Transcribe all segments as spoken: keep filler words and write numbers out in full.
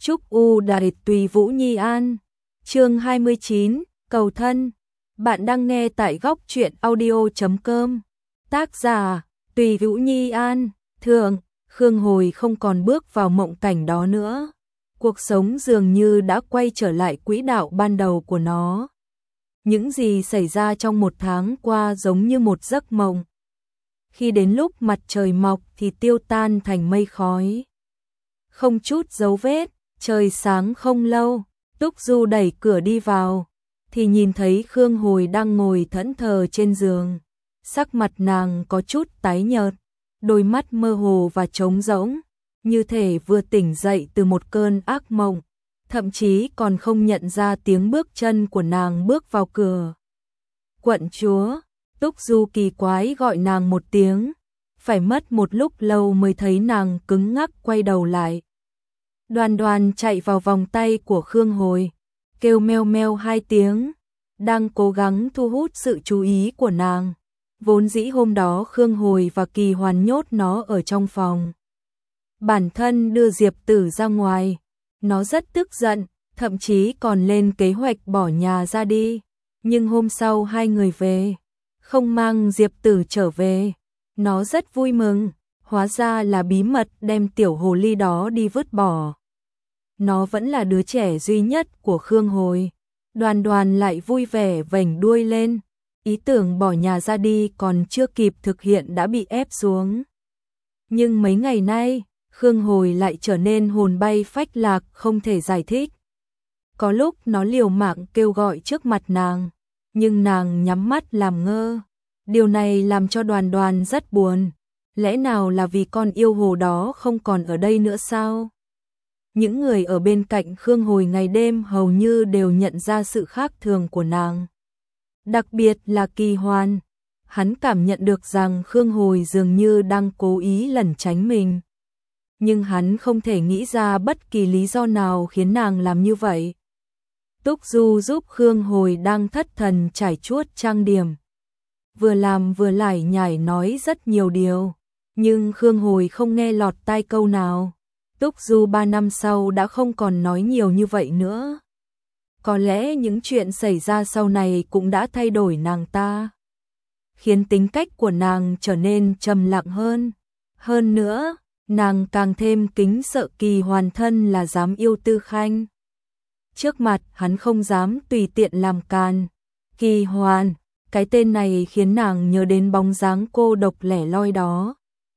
Chúc U Đại Tùy Vũ Nhi An. Chương hai mươi chín, cầu thân. Bạn đang nghe tại góc truyện audio chấm com. Tác giả: Tùy Vũ Nhi An. Thường, Khương Hồi không còn bước vào mộng cảnh đó nữa. Cuộc sống dường như đã quay trở lại quỹ đạo ban đầu của nó. Những gì xảy ra trong một tháng qua giống như một giấc mộng. Khi đến lúc mặt trời mọc thì tiêu tan thành mây khói. Không chút dấu vết, trời sáng không lâu, Túc Du đẩy cửa đi vào, thì nhìn thấy Khương Hồi đang ngồi thẫn thờ trên giường. Sắc mặt nàng có chút tái nhợt, đôi mắt mơ hồ và trống rỗng, như thể vừa tỉnh dậy từ một cơn ác mộng, thậm chí còn không nhận ra tiếng bước chân của nàng bước vào cửa. Quận chúa, Túc Du kỳ quái gọi nàng một tiếng, phải mất một lúc lâu mới thấy nàng cứng ngắc quay đầu lại. Đoan Đoan chạy vào vòng tay của Khương Hồi, kêu meo meo hai tiếng, đang cố gắng thu hút sự chú ý của nàng. Vốn dĩ hôm đó Khương Hồi và Kỳ Hoàn nhốt nó ở trong phòng. Bản thân đưa Diệp Tử ra ngoài, nó rất tức giận, thậm chí còn lên kế hoạch bỏ nhà ra đi. Nhưng hôm sau hai người về, không mang Diệp Tử trở về, nó rất vui mừng, hóa ra là bí mật đem tiểu hồ ly đó đi vứt bỏ. Nó vẫn là đứa trẻ duy nhất của Khương Hồi. Đoan Đoan lại vui vẻ vểnh đuôi lên, ý tưởng bỏ nhà ra đi còn chưa kịp thực hiện đã bị ép xuống. Nhưng mấy ngày nay, Khương Hồi lại trở nên hồn bay phách lạc không thể giải thích. Có lúc nó liều mạng kêu gọi trước mặt nàng, nhưng nàng nhắm mắt làm ngơ. Điều này làm cho Đoan Đoan rất buồn. Lẽ nào là vì con yêu hồ đó không còn ở đây nữa sao? Những người ở bên cạnh Khương Hồi ngày đêm hầu như đều nhận ra sự khác thường của nàng. Đặc biệt là Kỳ Hoàn, hắn cảm nhận được rằng Khương Hồi dường như đang cố ý lẩn tránh mình. Nhưng hắn không thể nghĩ ra bất kỳ lý do nào khiến nàng làm như vậy. Túc Du giúp Khương Hồi đang thất thần trải chuốt trang điểm. Vừa làm vừa lải nhải nói rất nhiều điều, nhưng Khương Hồi không nghe lọt tai câu nào. Túc Du ba năm sau đã không còn nói nhiều như vậy nữa. Có lẽ những chuyện xảy ra sau này cũng đã thay đổi nàng ta, khiến tính cách của nàng trở nên trầm lặng hơn. Hơn nữa, nàng càng thêm kính sợ Kỳ Hoàn thân là dám yêu Tư Khanh. Trước mặt hắn không dám tùy tiện làm càn. Kỳ Hoàn, cái tên này khiến nàng nhớ đến bóng dáng cô độc lẻ loi đó.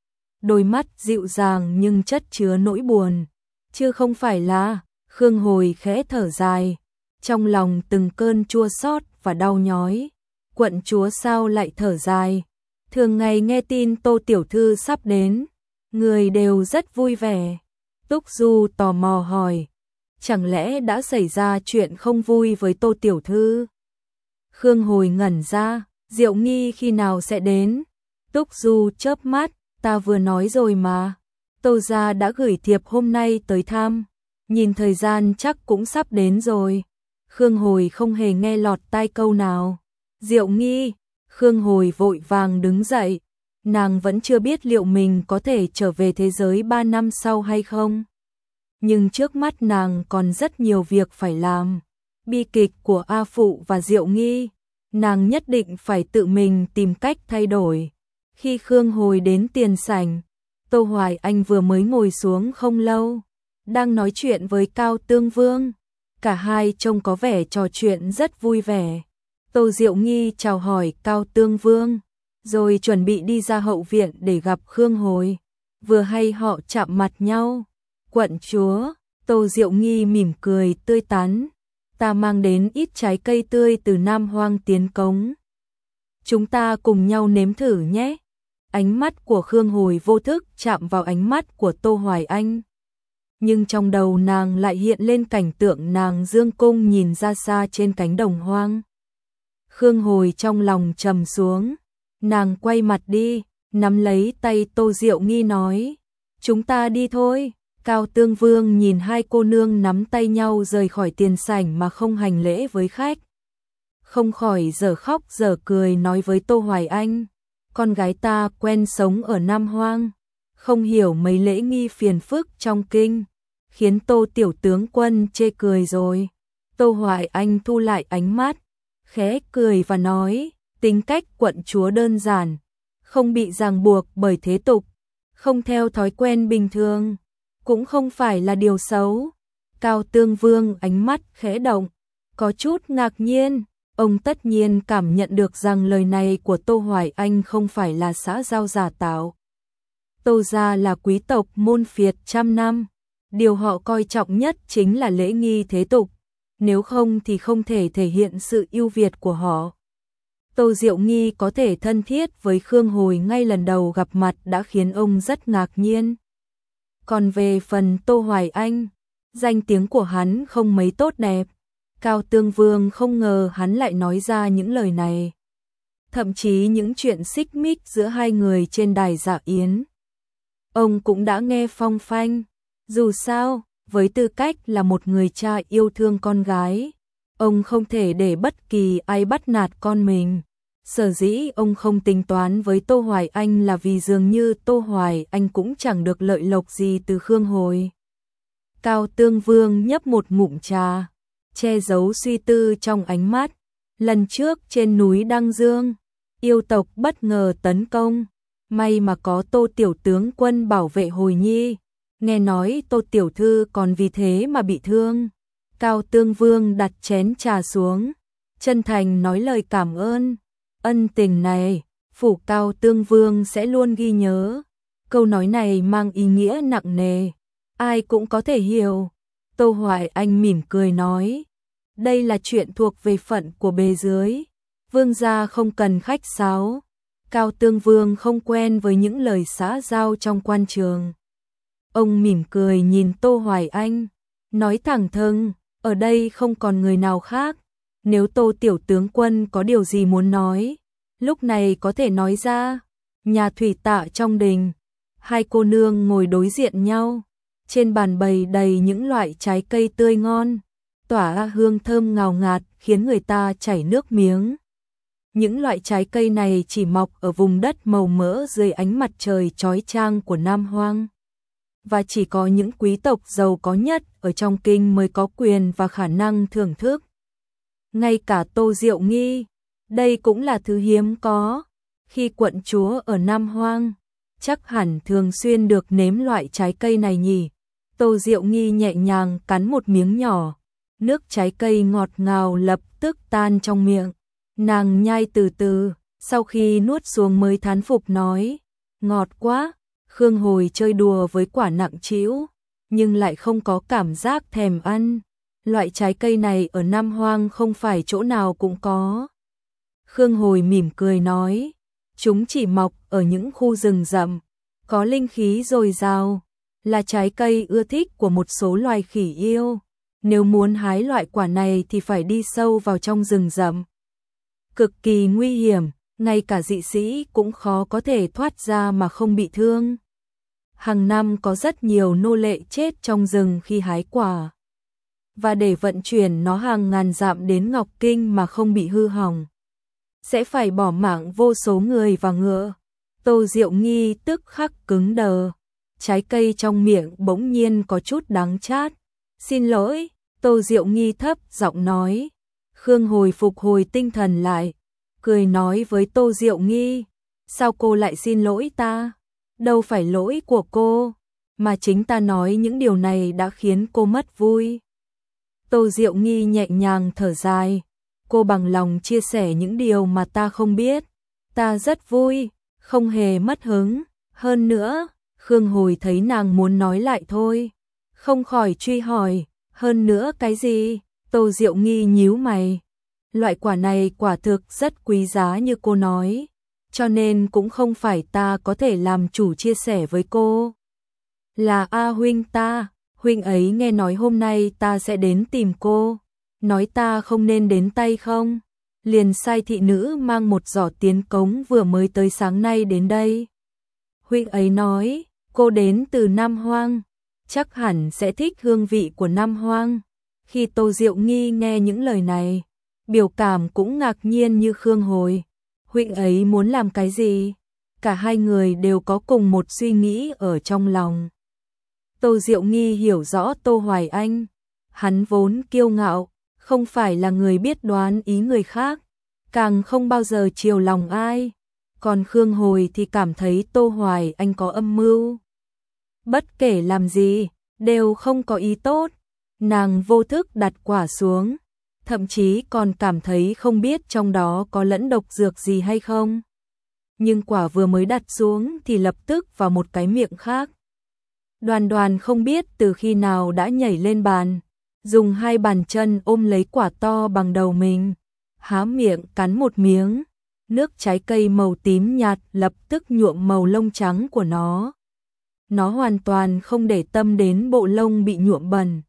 Đôi mắt dịu dàng nhưng chất chứa nỗi buồn. Chứ không phải là, Khương Hồi khẽ thở dài, trong lòng từng cơn chua xót và đau nhói. Quận chúa sao lại thở dài? Thường ngày nghe tin Tô tiểu thư sắp đến, người đều rất vui vẻ. Túc Du tò mò hỏi, chẳng lẽ đã xảy ra chuyện không vui với Tô tiểu thư? Khương Hồi ngẩn ra, Diệu Nghi khi nào sẽ đến? Túc Du chớp mắt, ta vừa nói rồi mà. Tô gia đã gửi thiệp hôm nay tới thăm, nhìn thời gian chắc cũng sắp đến rồi. Khương Hồi không hề nghe lọt tai câu nào. Diệu Nghi, Khương Hồi vội vàng đứng dậy. Nàng vẫn chưa biết liệu mình có thể trở về thế giới ba năm sau hay không. Nhưng trước mắt nàng còn rất nhiều việc phải làm. Bi kịch của A Phụ và Diệu Nghi, nàng nhất định phải tự mình tìm cách thay đổi. Khi Khương Hồi đến tiền sảnh, Tô Hoài Anh vừa mới ngồi xuống không lâu, đang nói chuyện với Cao Tương Vương. Cả hai trông có vẻ trò chuyện rất vui vẻ. Tô Diệu Nghi chào hỏi Cao Tương Vương, rồi chuẩn bị đi ra hậu viện để gặp Khương Hồi. Vừa hay họ chạm mặt nhau. Quận chúa, Tô Diệu Nghi mỉm cười tươi tắn. Ta mang đến ít trái cây tươi từ Nam Hoang tiến cống. Chúng ta cùng nhau nếm thử nhé. Ánh mắt của Khương Hồi vô thức chạm vào ánh mắt của Tô Hoài Anh. Nhưng trong đầu nàng lại hiện lên cảnh tượng nàng dương cung nhìn ra xa trên cánh đồng hoang. Khương Hồi trong lòng trầm xuống. Nàng quay mặt đi, nắm lấy tay Tô Diệu Nghi nói, chúng ta đi thôi. Cao Tương Vương nhìn hai cô nương nắm tay nhau rời khỏi tiền sảnh mà không hành lễ với khách. Không khỏi dở khóc dở cười nói với Tô Hoài Anh, con gái ta quen sống ở Nam Hoang, không hiểu mấy lễ nghi phiền phức trong kinh. khiến Tô tiểu tướng quân chê cười rồi. Tô Hoài Anh thu lại ánh mắt, khẽ cười và nói, tính cách quận chúa đơn giản, không bị ràng buộc bởi thế tục, không theo thói quen bình thường, cũng không phải là điều xấu. Cao Tương Vương ánh mắt khẽ động, có chút ngạc nhiên, ông tất nhiên cảm nhận được rằng lời này của Tô Hoài Anh không phải là xã giao giả tạo. Tô gia là quý tộc môn phiệt trăm năm, điều họ coi trọng nhất chính là lễ nghi thế tục, nếu không thì không thể thể hiện sự ưu việt của họ. Tô Diệu Nghi có thể thân thiết với Khương Hồi ngay lần đầu gặp mặt đã khiến ông rất ngạc nhiên. Còn về phần Tô Hoài Anh, danh tiếng của hắn không mấy tốt đẹp. Cao Tương Vương không ngờ hắn lại nói ra những lời này. Thậm chí những chuyện xích mích giữa hai người trên đài dạ yến, ông cũng đã nghe phong phanh. Dù sao, với tư cách là một người cha yêu thương con gái, ông không thể để bất kỳ ai bắt nạt con mình. Sở dĩ ông không tính toán với Tô Hoài Anh là vì dường như Tô Hoài Anh cũng chẳng được lợi lộc gì từ Khương Hồi. Cao Tương Vương nhấp một ngụm trà, che giấu suy tư trong ánh mắt. Lần trước trên núi Đăng Dương, yêu tộc bất ngờ tấn công, may mà có Tô tiểu tướng quân bảo vệ Hồi Nhi, nghe nói Tô tiểu thư còn vì thế mà bị thương. Cao Tương Vương đặt chén trà xuống, chân thành nói lời cảm ơn. Ân tình này, phủ Cao Tương Vương sẽ luôn ghi nhớ. Câu nói này mang ý nghĩa nặng nề, ai cũng có thể hiểu. Tô Hoài Anh mỉm cười nói, đây là chuyện thuộc về phận của bề dưới, vương gia không cần khách sáo. Cao Tương Vương không quen với những lời xã giao trong quan trường. Ông mỉm cười nhìn Tô Hoài Anh, nói thẳng thừng, ở đây không còn người nào khác. Nếu Tô tiểu tướng quân có điều gì muốn nói, lúc này có thể nói ra. Nhà thủy tạ trong đình, hai cô nương ngồi đối diện nhau, trên bàn bày đầy những loại trái cây tươi ngon, tỏa hương thơm ngào ngạt khiến người ta chảy nước miếng. Những loại trái cây này chỉ mọc ở vùng đất màu mỡ dưới ánh mặt trời chói chang của Nam Hoang, và chỉ có những quý tộc giàu có nhất ở trong kinh mới có quyền và khả năng thưởng thức. Ngay cả Tô Diệu Nghi, đây cũng là thứ hiếm có. Khi quận chúa ở Nam Hoang, chắc hẳn thường xuyên được nếm loại trái cây này nhỉ. Tô Diệu Nghi nhẹ nhàng cắn một miếng nhỏ, nước trái cây ngọt ngào lập tức tan trong miệng. Nàng nhai từ từ, sau khi nuốt xuống mới thán phục nói, ngọt quá. Khương Hồi chơi đùa với quả nặng trĩu, nhưng lại không có cảm giác thèm ăn. Loại trái cây này ở Nam Hoang không phải chỗ nào cũng có. Khương Hồi mỉm cười nói, chúng chỉ mọc ở những khu rừng rậm, có linh khí dồi dào, là trái cây ưa thích của một số loài khỉ yêu. Nếu muốn hái loại quả này thì phải đi sâu vào trong rừng rậm, cực kỳ nguy hiểm, ngay cả dị sĩ cũng khó có thể thoát ra mà không bị thương. Hàng năm có rất nhiều nô lệ chết trong rừng khi hái quả, và để vận chuyển nó hàng ngàn dặm đến Ngọc Kinh mà không bị hư hỏng, sẽ phải bỏ mạng vô số người và ngựa. Tô Diệu Nghi tức khắc cứng đờ, trái cây trong miệng bỗng nhiên có chút đắng chát. Xin lỗi, Tô Diệu Nghi thấp giọng nói. Khương Hồi phục hồi tinh thần lại, cười nói với Tô Diệu Nghi, sao cô lại xin lỗi ta? Đâu phải lỗi của cô, mà chính ta nói những điều này đã khiến cô mất vui. Tô Diệu Nghi nhẹ nhàng thở dài, cô bằng lòng chia sẻ những điều mà ta không biết. Ta rất vui, không hề mất hứng. Hơn nữa, Khương Hồi thấy nàng muốn nói lại thôi, không khỏi truy hỏi, hơn nữa cái gì? Tô Diệu Nghi nhíu mày, loại quả này quả thực rất quý giá như cô nói, cho nên cũng không phải ta có thể làm chủ chia sẻ với cô. Là A huynh ta, huynh ấy nghe nói hôm nay ta sẽ đến tìm cô, nói ta không nên đến tay không, liền sai thị nữ mang một giỏ tiến cống vừa mới tới sáng nay đến đây. Huynh ấy nói, cô đến từ Nam Hoang, chắc hẳn sẽ thích hương vị của Nam Hoang. Khi Tô Diệu Nghi nghe những lời này, biểu cảm cũng ngạc nhiên như Khương Hồi. Huynh ấy muốn làm cái gì? Cả hai người đều có cùng một suy nghĩ ở trong lòng. Tô Diệu Nghi hiểu rõ Tô Hoài Anh, hắn vốn kiêu ngạo, không phải là người biết đoán ý người khác, càng không bao giờ chiều lòng ai. Còn Khương Hồi thì cảm thấy Tô Hoài Anh có âm mưu. Bất kể làm gì, đều không có ý tốt. Nàng vô thức đặt quả xuống, thậm chí còn cảm thấy không biết trong đó có lẫn độc dược gì hay không. Nhưng quả vừa mới đặt xuống thì lập tức vào một cái miệng khác. Đoàn Đoàn không biết từ khi nào đã nhảy lên bàn, dùng hai bàn chân ôm lấy quả to bằng đầu mình, há miệng cắn một miếng, nước trái cây màu tím nhạt lập tức nhuộm màu lông trắng của nó. Nó hoàn toàn không để tâm đến bộ lông bị nhuộm bẩn,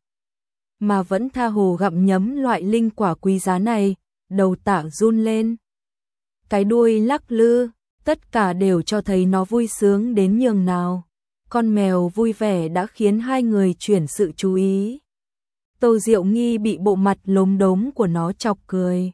mà vẫn tha hồ gặm nhấm loại linh quả quý giá này, đầu tạ run lên. Cái đuôi lắc lư, tất cả đều cho thấy nó vui sướng đến nhường nào. Con mèo vui vẻ đã khiến hai người chuyển sự chú ý. Tô Diệu Nghi bị bộ mặt lốm đốm của nó chọc cười.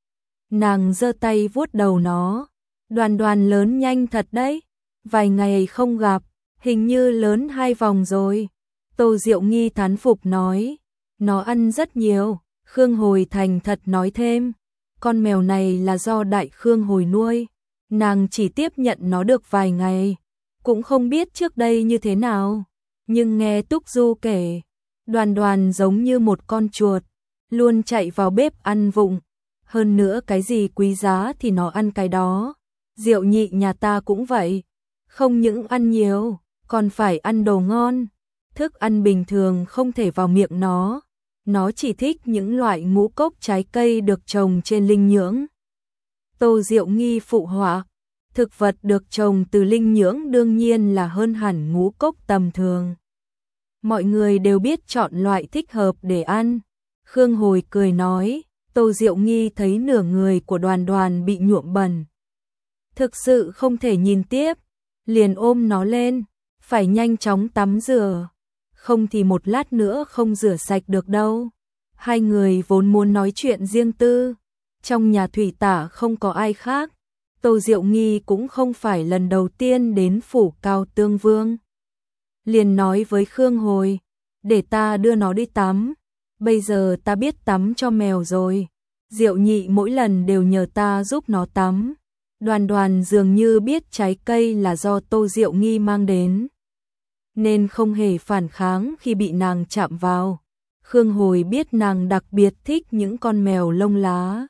Nàng giơ tay vuốt đầu nó. Đoàn Đoàn lớn nhanh thật đấy. Vài ngày không gặp, hình như lớn hai vòng rồi. Tô Diệu Nghi thán phục nói. Nó ăn rất nhiều. Khương Hồi thành thật nói thêm. Con mèo này là do Đại Khương Hồi nuôi. Nàng chỉ tiếp nhận nó được vài ngày, cũng không biết trước đây như thế nào. Nhưng nghe Túc Du kể, Đoàn Đoàn giống như một con chuột, luôn chạy vào bếp ăn vụng. Hơn nữa cái gì quý giá thì nó ăn cái đó. Diệu Nhị nhà ta cũng vậy, không những ăn nhiều, còn phải ăn đồ ngon. Thức ăn bình thường không thể vào miệng nó. Nó chỉ thích những loại ngũ cốc trái cây được trồng trên linh nhưỡng. Tô Diệu Nghi phụ họa, thực vật được trồng từ linh nhưỡng đương nhiên là hơn hẳn ngũ cốc tầm thường. Mọi người đều biết chọn loại thích hợp để ăn. Khương Hồi cười nói, Tô Diệu Nghi thấy nửa người của Đoàn Đoàn bị nhuộm bẩn. Thực sự không thể nhìn tiếp, liền ôm nó lên, phải nhanh chóng tắm rửa, không thì một lát nữa không rửa sạch được đâu. Hai người vốn muốn nói chuyện riêng tư, trong nhà thủy tả không có ai khác. Tô Diệu Nghi cũng không phải lần đầu tiên đến phủ Cao Tương Vương. Liền nói với Khương Hồi, để ta đưa nó đi tắm. Bây giờ ta biết tắm cho mèo rồi. Diệu Nhị mỗi lần đều nhờ ta giúp nó tắm. Đoàn Đoàn dường như biết trái cây là do Tô Diệu Nghi mang đến, nên không hề phản kháng khi bị nàng chạm vào. Khương Hồi biết nàng đặc biệt thích những con mèo lông lá,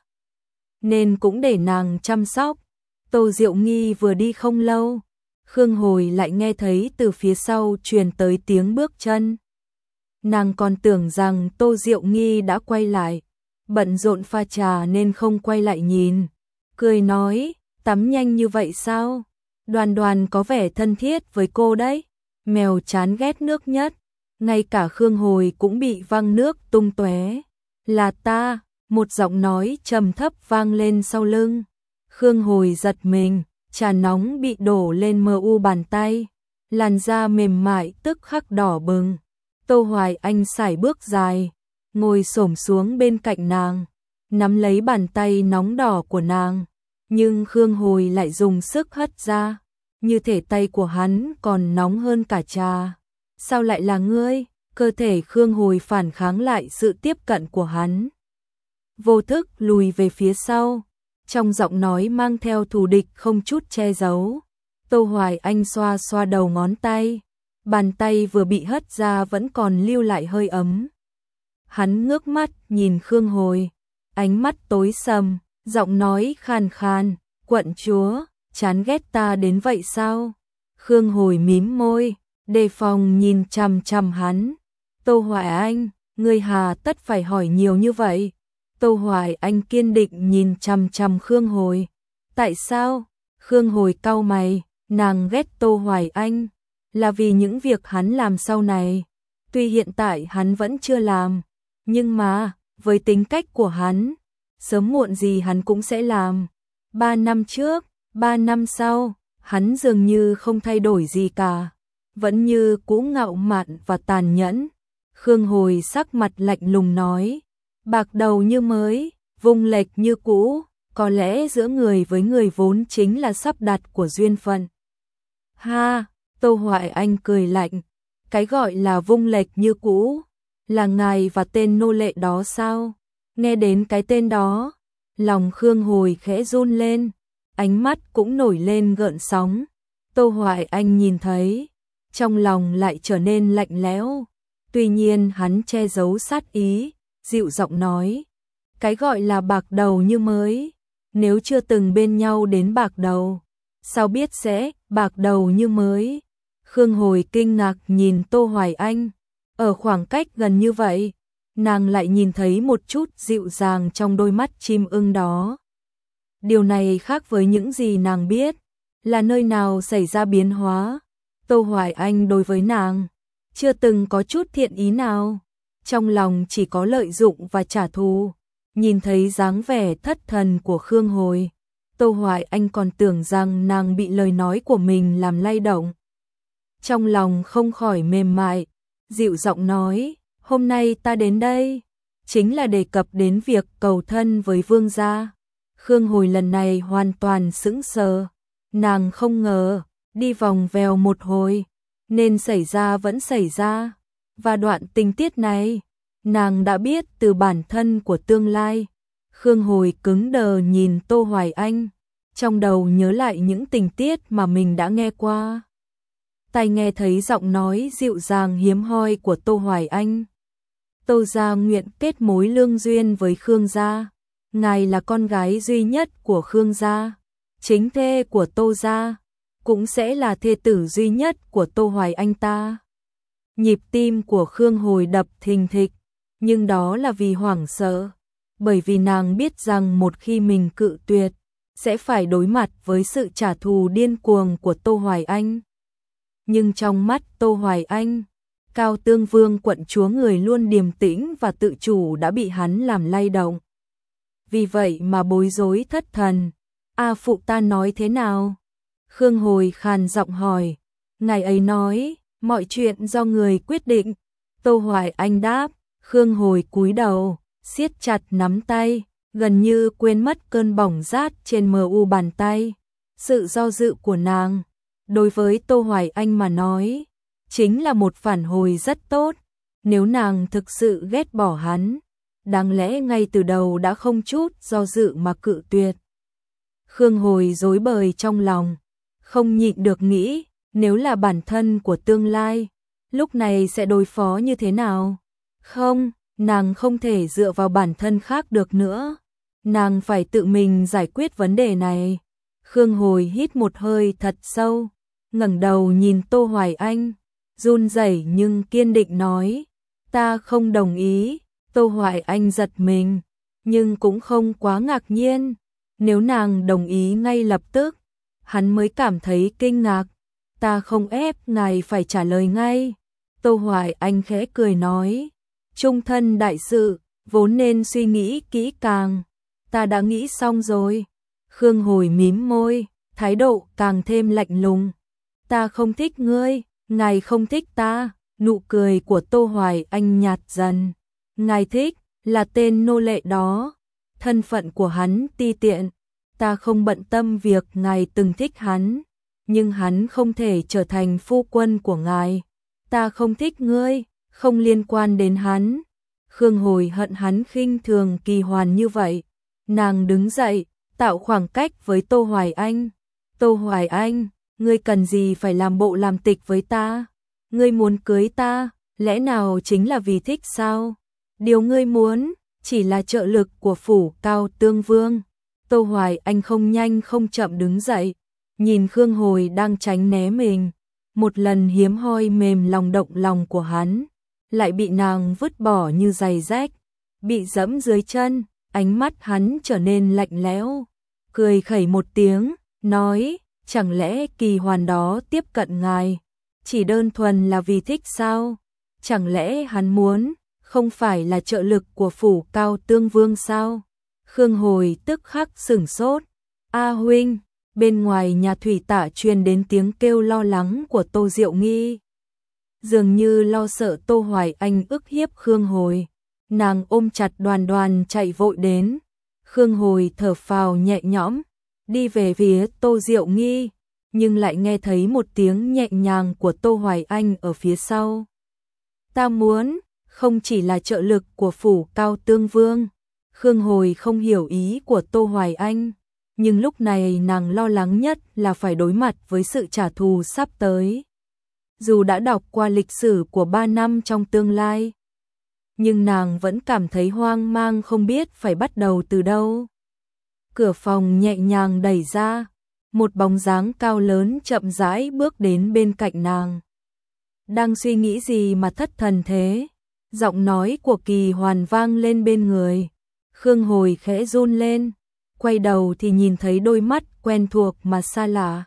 nên cũng để nàng chăm sóc. Tô Diệu Nghi vừa đi không lâu, Khương Hồi lại nghe thấy từ phía sau truyền tới tiếng bước chân. Nàng còn tưởng rằng Tô Diệu Nghi đã quay lại, bận rộn pha trà nên không quay lại nhìn. Cười nói, tắm nhanh như vậy sao? Đoàn Đoàn có vẻ thân thiết với cô đấy. Mèo chán ghét nước nhất, ngay cả Khương Hồi cũng bị văng nước tung tóe. Là ta, một giọng nói trầm thấp vang lên sau lưng. Khương Hồi giật mình, trà nóng bị đổ lên mờ u bàn tay, làn da mềm mại tức khắc đỏ bừng. Tô Hoài Anh sải bước dài, ngồi xổm xuống bên cạnh nàng, nắm lấy bàn tay nóng đỏ của nàng, nhưng Khương Hồi lại dùng sức hất ra, như thể tay của hắn còn nóng hơn cả trà. Sao lại là ngươi? Cơ thể Khương Hồi phản kháng lại sự tiếp cận của hắn, vô thức lùi về phía sau, trong giọng nói mang theo thù địch không chút che giấu. Tô Hoài Anh xoa xoa đầu ngón tay, bàn tay vừa bị hất ra vẫn còn lưu lại hơi ấm. Hắn ngước mắt nhìn Khương Hồi, ánh mắt tối sầm, giọng nói khàn khàn, quận chúa, chán ghét ta đến vậy sao? Khương Hồi mím môi, đề phòng nhìn chằm chằm hắn. Tô Hoài Anh, ngươi hà tất phải hỏi nhiều như vậy? Tô Hoài Anh kiên định nhìn chằm chằm Khương Hồi. Tại sao? Khương Hồi cau mày, nàng ghét Tô Hoài Anh là vì những việc hắn làm sau này. Tuy hiện tại hắn vẫn chưa làm, nhưng mà, với tính cách của hắn, sớm muộn gì hắn cũng sẽ làm. Ba năm trước, ba năm sau, hắn dường như không thay đổi gì cả, vẫn như cũ ngạo mạn và tàn nhẫn. Khương Hồi sắc mặt lạnh lùng nói, bạc đầu như mới, vùng lệch như cũ, có lẽ giữa người với người vốn chính là sắp đặt của duyên phận. Ha, Tô Hoài Anh cười lạnh, Cái gọi là vung lệch như cũ, là ngài và tên nô lệ đó sao? Nghe đến cái tên đó, lòng Khương Hồi khẽ run lên, ánh mắt cũng nổi lên gợn sóng. Tô Hoài Anh nhìn thấy, trong lòng lại trở nên lạnh lẽo. Tuy nhiên hắn che giấu sát ý, dịu giọng nói, cái gọi là bạc đầu như mới, nếu chưa từng bên nhau đến bạc đầu, sao biết sẽ bạc đầu như mới? Khương Hồi kinh ngạc nhìn Tô Hoài Anh, ở khoảng cách gần như vậy, nàng lại nhìn thấy một chút dịu dàng trong đôi mắt chim ưng đó. Điều này khác với những gì nàng biết, là nơi nào xảy ra biến hóa. Tô Hoài Anh đối với nàng, chưa từng có chút thiện ý nào, trong lòng chỉ có lợi dụng và trả thù. Nhìn thấy dáng vẻ thất thần của Khương Hồi, Tô Hoài Anh còn tưởng rằng nàng bị lời nói của mình làm lay động. Trong lòng không khỏi mềm mại, dịu giọng nói, hôm nay ta đến đây, chính là đề cập đến việc cầu thân với vương gia. Khương Hồi lần này hoàn toàn sững sờ, nàng không ngờ, đi vòng vèo một hồi, nên xảy ra vẫn xảy ra, và đoạn tình tiết này, nàng đã biết từ bản thân của tương lai. Khương Hồi cứng đờ nhìn Tô Hoài Anh, trong đầu nhớ lại những tình tiết mà mình đã nghe qua. Tai nghe thấy giọng nói dịu dàng hiếm hoi của Tô Hoài Anh. Tô gia nguyện kết mối lương duyên với Khương gia, ngài là con gái duy nhất của Khương gia, chính thê của Tô gia, cũng sẽ là thê tử duy nhất của Tô Hoài Anh ta. Nhịp tim của Khương Hồi đập thình thịch, nhưng đó là vì hoảng sợ, bởi vì nàng biết rằng một khi mình cự tuyệt, sẽ phải đối mặt với sự trả thù điên cuồng của Tô Hoài Anh. Nhưng trong mắt Tô Hoài Anh, Cao Tương Vương quận chúa người luôn điềm tĩnh và tự chủ đã bị hắn làm lay động. Vì vậy mà bối rối thất thần. A phụ ta nói thế nào? Khương Hồi khàn giọng hỏi. Ngài ấy nói, mọi chuyện do người quyết định. Tô Hoài Anh đáp. Khương Hồi cúi đầu, siết chặt nắm tay, gần như quên mất cơn bỏng rát trên mờ u bàn tay. Sự do dự của nàng, đối với Tô Hoài Anh mà nói, chính là một phản hồi rất tốt. Nếu nàng thực sự ghét bỏ hắn, đáng lẽ ngay từ đầu đã không chút do dự mà cự tuyệt. Khương Hồi rối bời trong lòng, không nhịn được nghĩ, nếu là bản thân của tương lai, lúc này sẽ đối phó như thế nào? Không, nàng không thể dựa vào bản thân khác được nữa. Nàng phải tự mình giải quyết vấn đề này. Khương Hồi hít một hơi thật sâu, ngẩng đầu nhìn Tô Hoài Anh, run rẩy nhưng kiên định nói, ta không đồng ý. Tô Hoài Anh giật mình, nhưng cũng không quá ngạc nhiên. Nếu nàng đồng ý ngay lập tức, hắn mới cảm thấy kinh ngạc. Ta không ép ngài phải trả lời ngay. Tô Hoài Anh khẽ cười nói, trung thân đại sự, vốn nên suy nghĩ kỹ càng. Ta đã nghĩ xong rồi. Khương Hồi mím môi, thái độ càng thêm lạnh lùng. Ta không thích ngươi, ngài không thích ta. Nụ cười của Tô Hoài Anh nhạt dần. Ngài thích là tên nô lệ đó, thân phận của hắn ti tiện. Ta không bận tâm việc ngài từng thích hắn, nhưng hắn không thể trở thành phu quân của ngài. Ta không thích ngươi, không liên quan đến hắn. Khương Hồi hận hắn khinh thường Kỳ Hoàn như vậy. Nàng đứng dậy, tạo khoảng cách với Tô Hoài Anh. Tô Hoài Anh, ngươi cần gì phải làm bộ làm tịch với ta? Ngươi muốn cưới ta, lẽ nào chính là vì thích sao? Điều ngươi muốn, chỉ là trợ lực của phủ Cao Tương Vương. Tô Hoài Anh không nhanh không chậm đứng dậy, nhìn Khương Hồi đang tránh né mình. Một lần hiếm hoi mềm lòng động lòng của hắn, lại bị nàng vứt bỏ như giày rách, bị dẫm dưới chân. Ánh mắt hắn trở nên lạnh lẽo, cười khẩy một tiếng, nói, chẳng lẽ Kỳ Hoàn đó tiếp cận ngài chỉ đơn thuần là vì thích sao? Chẳng lẽ hắn muốn, không phải là trợ lực của phủ Cao Tương Vương sao? Khương Hồi tức khắc sửng sốt. A huynh, bên ngoài nhà thủy tạ truyền đến tiếng kêu lo lắng của Tô Diệu Nghi. Dường như lo sợ Tô Hoài Anh ức hiếp Khương Hồi. Nàng ôm chặt Đoàn Đoàn chạy vội đến. Khương Hồi thở phào nhẹ nhõm, đi về phía Tô Diệu Nghi, nhưng lại nghe thấy một tiếng nhẹ nhàng của Tô Hoài Anh ở phía sau. Ta muốn, không chỉ là trợ lực của phủ Cao Tương Vương. Khương Hồi không hiểu ý của Tô Hoài Anh, nhưng lúc này nàng lo lắng nhất là phải đối mặt với sự trả thù sắp tới. Dù đã đọc qua lịch sử của ba năm trong tương lai, nhưng nàng vẫn cảm thấy hoang mang không biết phải bắt đầu từ đâu. Cửa phòng nhẹ nhàng đẩy ra, một bóng dáng cao lớn chậm rãi bước đến bên cạnh nàng. Đang suy nghĩ gì mà thất thần thế? Giọng nói của Kỳ Hoàn vang lên bên người. Khương Hồi khẽ run lên, quay đầu thì nhìn thấy đôi mắt quen thuộc mà xa lạ.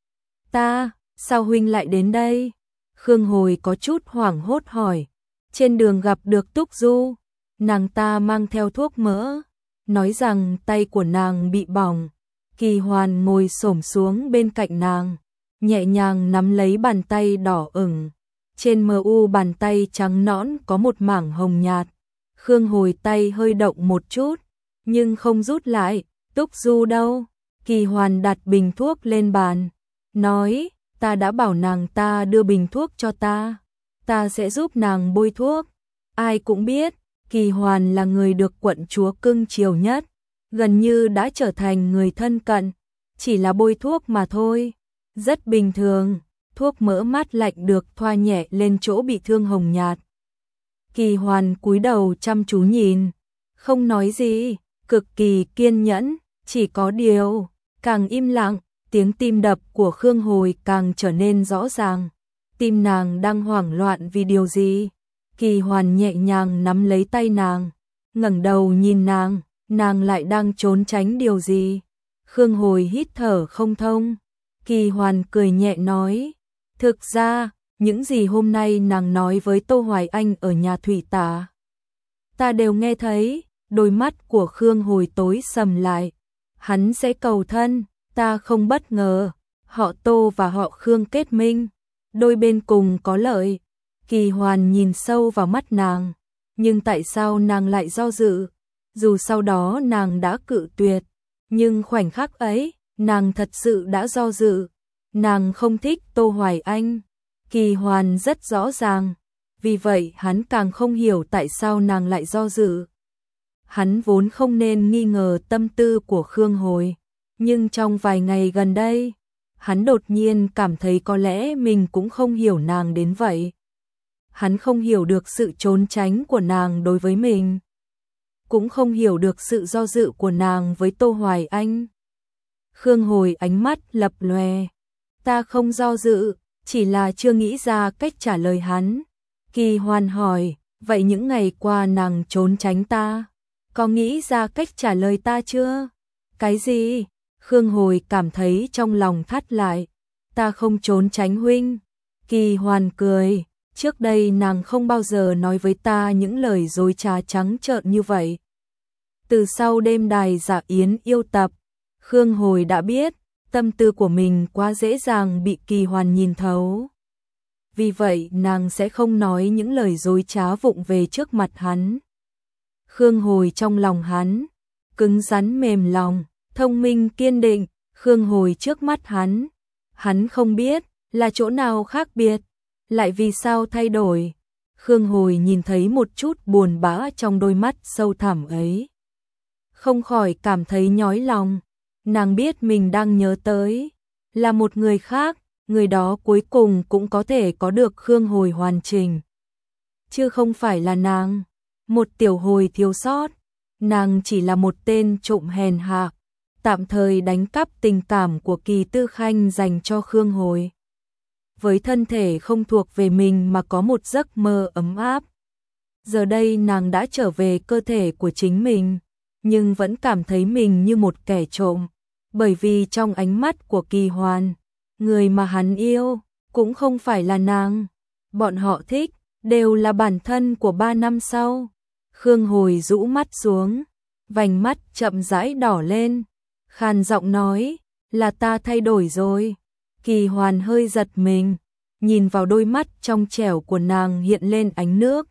Ta, sao huynh lại đến đây? Khương Hồi có chút hoảng hốt hỏi. Trên đường gặp được Túc Du, nàng ta mang theo thuốc mỡ, nói rằng tay của nàng bị bỏng. Kỳ Hoàn ngồi xổm xuống bên cạnh nàng, nhẹ nhàng nắm lấy bàn tay đỏ ửng. Trên mờ u bàn tay trắng nõn có một mảng hồng nhạt. Khương Hồi tay hơi động một chút, nhưng không rút lại. Túc Du đâu? Kỳ Hoàn đặt bình thuốc lên bàn, nói, ta đã bảo nàng ta đưa bình thuốc cho ta, ta sẽ giúp nàng bôi thuốc. Ai cũng biết, Kỳ Hoàn là người được quận chúa cưng chiều nhất, gần như đã trở thành người thân cận, chỉ là bôi thuốc mà thôi, rất bình thường. Thuốc mỡ mát lạnh được thoa nhẹ lên chỗ bị thương hồng nhạt. Kỳ Hoàn cúi đầu chăm chú nhìn, không nói gì, cực kỳ kiên nhẫn, chỉ có điều, càng im lặng, tiếng tim đập của Khương Hồi càng trở nên rõ ràng. Tim nàng đang hoảng loạn vì điều gì? Kỳ Hoàn nhẹ nhàng nắm lấy tay nàng, ngẩng đầu nhìn nàng, nàng lại đang trốn tránh điều gì? Khương Hồi hít thở không thông. Kỳ Hoàn cười nhẹ nói, thực ra, những gì hôm nay nàng nói với Tô Hoài Anh ở nhà thủy tả, ta đều nghe thấy. Đôi mắt của Khương Hồi tối sầm lại. Hắn sẽ cầu thân, ta không bất ngờ. Họ Tô và họ Khương kết minh, đôi bên cùng có lợi. Kỳ Hoàn nhìn sâu vào mắt nàng, nhưng tại sao nàng lại do dự? Dù sau đó nàng đã cự tuyệt, nhưng khoảnh khắc ấy, nàng thật sự đã do dự. Nàng không thích Tô Hoài Anh. Kỳ Hoàn rất rõ ràng, vì vậy hắn càng không hiểu tại sao nàng lại do dự. Hắn vốn không nên nghi ngờ tâm tư của Khương Hồi, nhưng trong vài ngày gần đây, hắn đột nhiên cảm thấy có lẽ mình cũng không hiểu nàng đến vậy. Hắn không hiểu được sự trốn tránh của nàng đối với mình, cũng không hiểu được sự do dự của nàng với Tô Hoài Anh. Khương Hồi ánh mắt lập lòe, ta không do dự, chỉ là chưa nghĩ ra cách trả lời hắn. Kỳ Hoàn hỏi, vậy những ngày qua nàng trốn tránh ta, có nghĩ ra cách trả lời ta chưa? Cái gì? Khương Hồi cảm thấy trong lòng thắt lại. Ta không trốn tránh huynh. Kỳ Hoàn cười, trước đây nàng không bao giờ nói với ta những lời dối trá trắng trợn như vậy. Từ sau đêm đài dạ yến yêu tập, Khương Hồi đã biết, tâm tư của mình quá dễ dàng bị Kỳ Hoàn nhìn thấu. Vì vậy nàng sẽ không nói những lời dối trá vụng về trước mặt hắn. Khương Hồi trong lòng hắn, cứng rắn mềm lòng, thông minh kiên định. Khương Hồi trước mắt hắn, hắn không biết là chỗ nào khác biệt, lại vì sao thay đổi. Khương Hồi nhìn thấy một chút buồn bã trong đôi mắt sâu thẳm ấy, không khỏi cảm thấy nhói lòng. Nàng biết mình đang nhớ tới là một người khác, người đó cuối cùng cũng có thể có được Khương Hồi hoàn chỉnh, chứ không phải là nàng, một tiểu hồi thiếu sót. Nàng chỉ là một tên trộm hèn hạ, tạm thời đánh cắp tình cảm của Kỳ Tư Khanh dành cho Khương Hồi. Với thân thể không thuộc về mình mà có một giấc mơ ấm áp. Giờ đây nàng đã trở về cơ thể của chính mình, nhưng vẫn cảm thấy mình như một kẻ trộm, bởi vì trong ánh mắt của Kỳ Hoàn, người mà hắn yêu cũng không phải là nàng. Bọn họ thích đều là bản thân của ba năm sau. Khương Hồi rũ mắt xuống, vành mắt chậm rãi đỏ lên, khàn giọng nói, là ta thay đổi rồi. Kỳ Hoàn hơi giật mình, nhìn vào đôi mắt trong trẻo của nàng hiện lên ánh nước.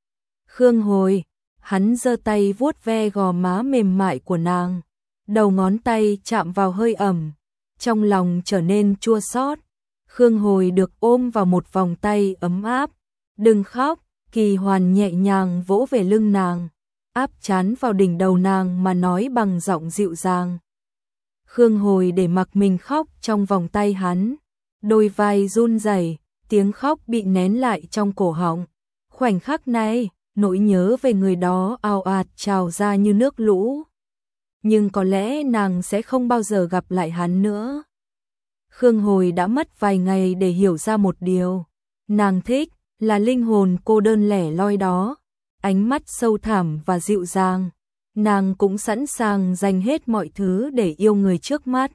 Khương Hồi, hắn giơ tay vuốt ve gò má mềm mại của nàng, đầu ngón tay chạm vào hơi ẩm, trong lòng trở nên chua xót. Khương Hồi được ôm vào một vòng tay ấm áp. Đừng khóc, Kỳ Hoàn nhẹ nhàng vỗ về lưng nàng, áp trán vào đỉnh đầu nàng mà nói bằng giọng dịu dàng. Khương Hồi để mặc mình khóc trong vòng tay hắn, đôi vai run rẩy, tiếng khóc bị nén lại trong cổ họng. Khoảnh khắc này, nỗi nhớ về người đó ào ạt trào ra như nước lũ. Nhưng có lẽ nàng sẽ không bao giờ gặp lại hắn nữa. Khương Hồi đã mất vài ngày để hiểu ra một điều. Nàng thích là linh hồn cô đơn lẻ loi đó, ánh mắt sâu thẳm và dịu dàng. Nàng cũng sẵn sàng dành hết mọi thứ để yêu người trước mắt.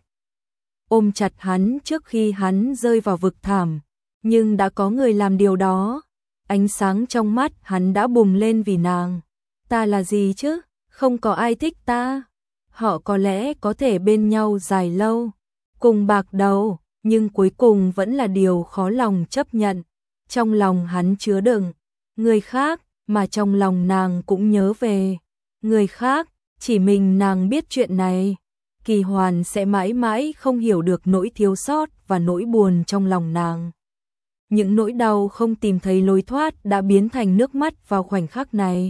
Ôm chặt hắn trước khi hắn rơi vào vực thẳm, nhưng đã có người làm điều đó. Ánh sáng trong mắt hắn đã bùng lên vì nàng. Ta là gì chứ? Không có ai thích ta. Họ có lẽ có thể bên nhau dài lâu, cùng bạc đầu, nhưng cuối cùng vẫn là điều khó lòng chấp nhận. Trong lòng hắn chứa đựng người khác, mà trong lòng nàng cũng nhớ về người khác. Chỉ mình nàng biết chuyện này. Kỳ Hoàn sẽ mãi mãi không hiểu được nỗi thiếu sót và nỗi buồn trong lòng nàng. Những nỗi đau không tìm thấy lối thoát đã biến thành nước mắt vào khoảnh khắc này.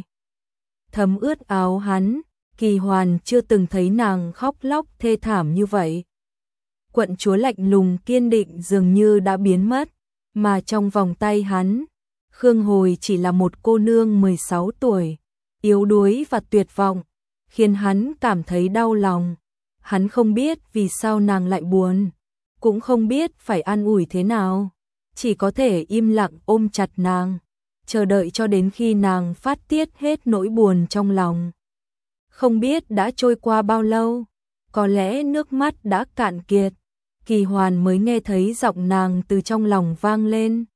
Thấm ướt áo hắn, Kỳ Hoàn chưa từng thấy nàng khóc lóc thê thảm như vậy. Quận chúa lạnh lùng kiên định dường như đã biến mất, mà trong vòng tay hắn, Khương Hồi chỉ là một cô nương mười sáu tuổi, yếu đuối và tuyệt vọng, khiến hắn cảm thấy đau lòng. Hắn không biết vì sao nàng lại buồn, cũng không biết phải an ủi thế nào, chỉ có thể im lặng ôm chặt nàng, chờ đợi cho đến khi nàng phát tiết hết nỗi buồn trong lòng. Không biết đã trôi qua bao lâu, có lẽ nước mắt đã cạn kiệt, Kỳ Hoàn mới nghe thấy giọng nàng từ trong lòng vang lên.